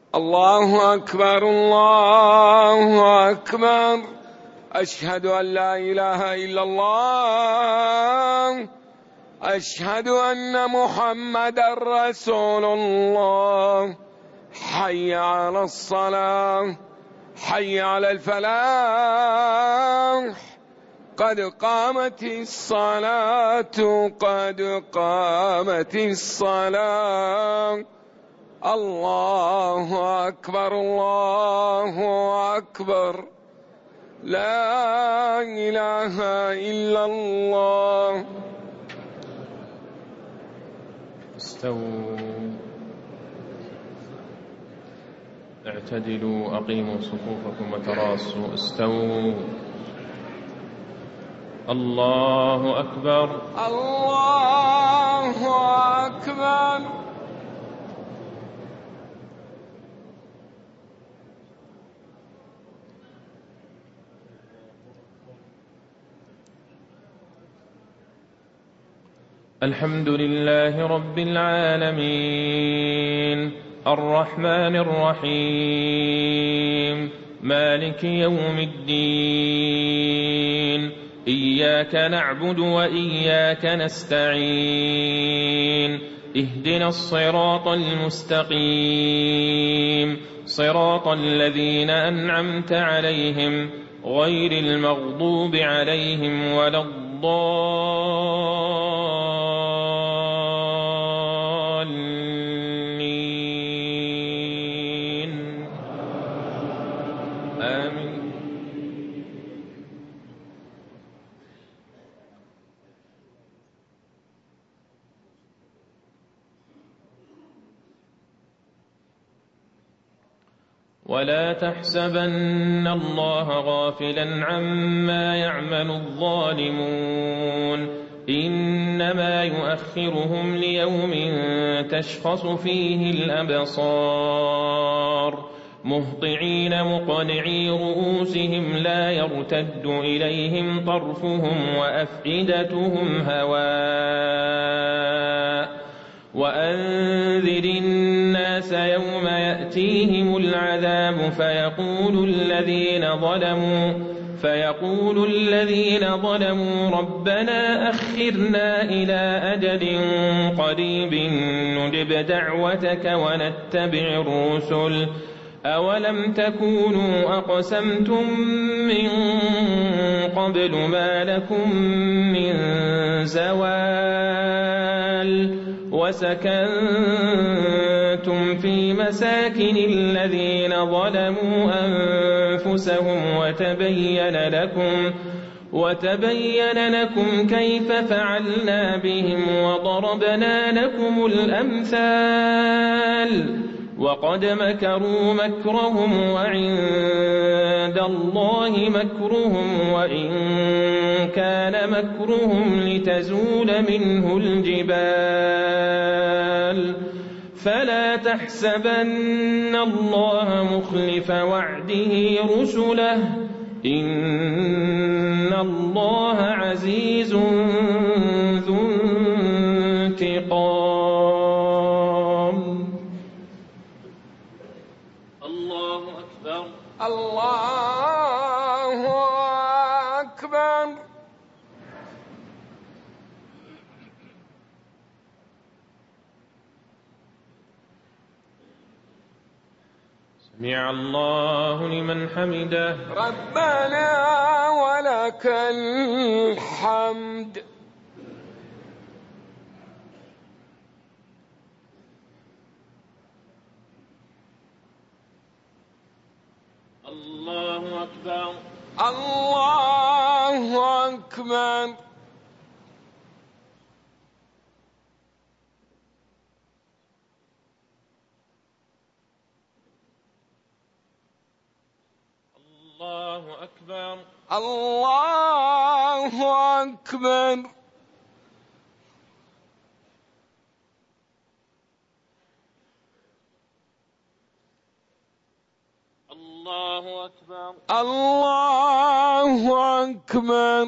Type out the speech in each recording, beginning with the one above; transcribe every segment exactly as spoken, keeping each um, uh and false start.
الله أكبر الله أكبر. أشهد أن لا إله إلا الله. أشهد أن محمدا رسول الله. حي على الصلاة، حي على الفلاح، قد قامت الصلاة، قد قامت الصلاة. الله أكبر الله أكبر. لا إله إلا الله. استووا، اعتدلوا، أقيموا صفوفكم وتراصوا. استووا. الله أكبر الله أكبر. الحمد لله رب العالمين، الرحمن الرحيم، مالك يوم الدين. إياك نعبد وإياك نستعين. اهدنا الصراط المستقيم، صراط الذين أنعمت عليهم غير المغضوب عليهم ولا الضالين. آمين. ولا تحسبن الله غافلا عما يعمل الظالمون، إنما يؤخرهم ليوم تشخص فيه الأبصار، مهطعين مقنعي رؤوسهم لا يرتد إليهم طرفهم وأفئدتهم هواء. وأنذر الناس يوم يأتيهم العذاب فيقول الذين ظلموا فيقول الذين ظلموا ربنا أخرنا إلى أجل قريب نجب دعوتك ونتبع الرسل، أولم تكونوا أقسمتم من قبل ما لكم من زوال، وسكنتم في مساكن الذين ظلموا أنفسهم وتبين لكم وتبين لكم كيف فعلنا بهم وضربنا لكم الأمثال. وقد مكروا مكرهم وعند الله مكرهم وإن كان مكرهم لتزول منه الجبال. فلا تحسبن الله مخلف وعده رسله، إن الله عزيز ذو انتقام. الله أكبر الله أكبر. سمع الله لمن حمده. ربنا ولك الحمد. الله أكبر الله أكبر. الله أكبر الله أكبر. الله أكبر الله أكبر.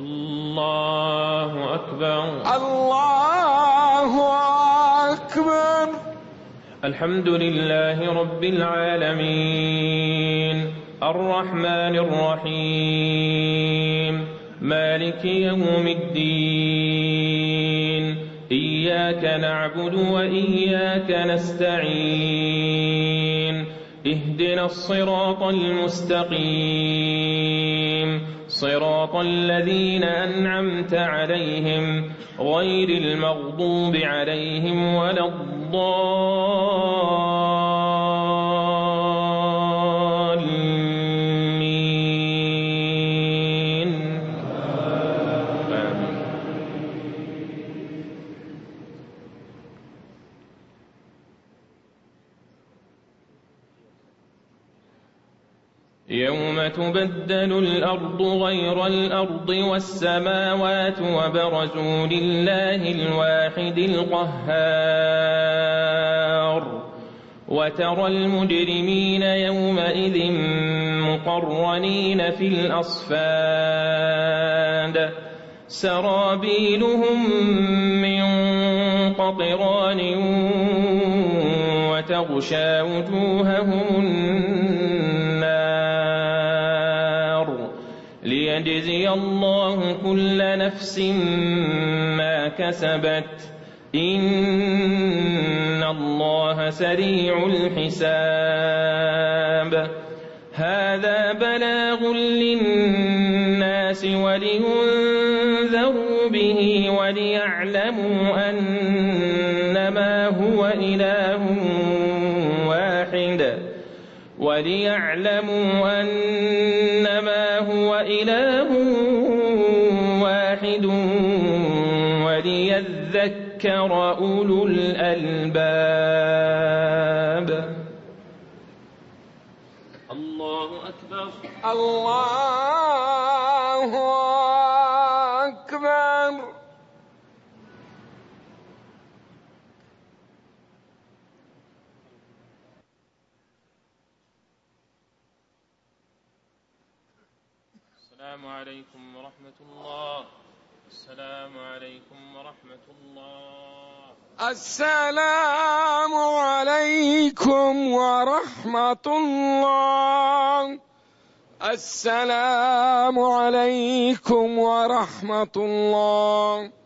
الله أكبر. الله أكبر. الحمد لله رب العالمين الرحمن الرحيم مالك يوم الدين إياك نعبد وإياك نستعين اهدنا الصراط المستقيم صراط الذين أنعمت عليهم غير المغضوب عليهم ولا الضالين آمين. يوم تبدل الأرض غير الأرض والسماوات وبرزوا لله الواحد القهار وترى المجرمين يومئذ مقرنين في الأصفاد سرابيلهم من قطران وتغشى وجوههم النار ليجزي الله كل نفس ما كسبت إن الله سريع الحساب هذا بلاغ للناس ولينذروا به وليعلموا أنما هو إله واحد وليعلموا أنما هو إله واحد وليذكر أولو الألباب. الله أكبر. الله أكبر. السلام عليكم ورحمة الله. السلام عليكم ورحمة الله. السلام عليكم ورحمة الله. السلام عليكم ورحمة الله.